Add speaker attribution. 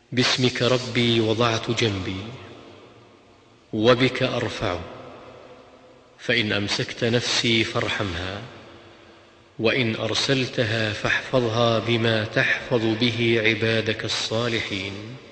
Speaker 1: باسمك ربي وضعت جنبي، وبك أرفعه، فإن أمسكت نفسي فارحمها، وإن أرسلتها فاحفظها بما تحفظ به عبادك الصالحين.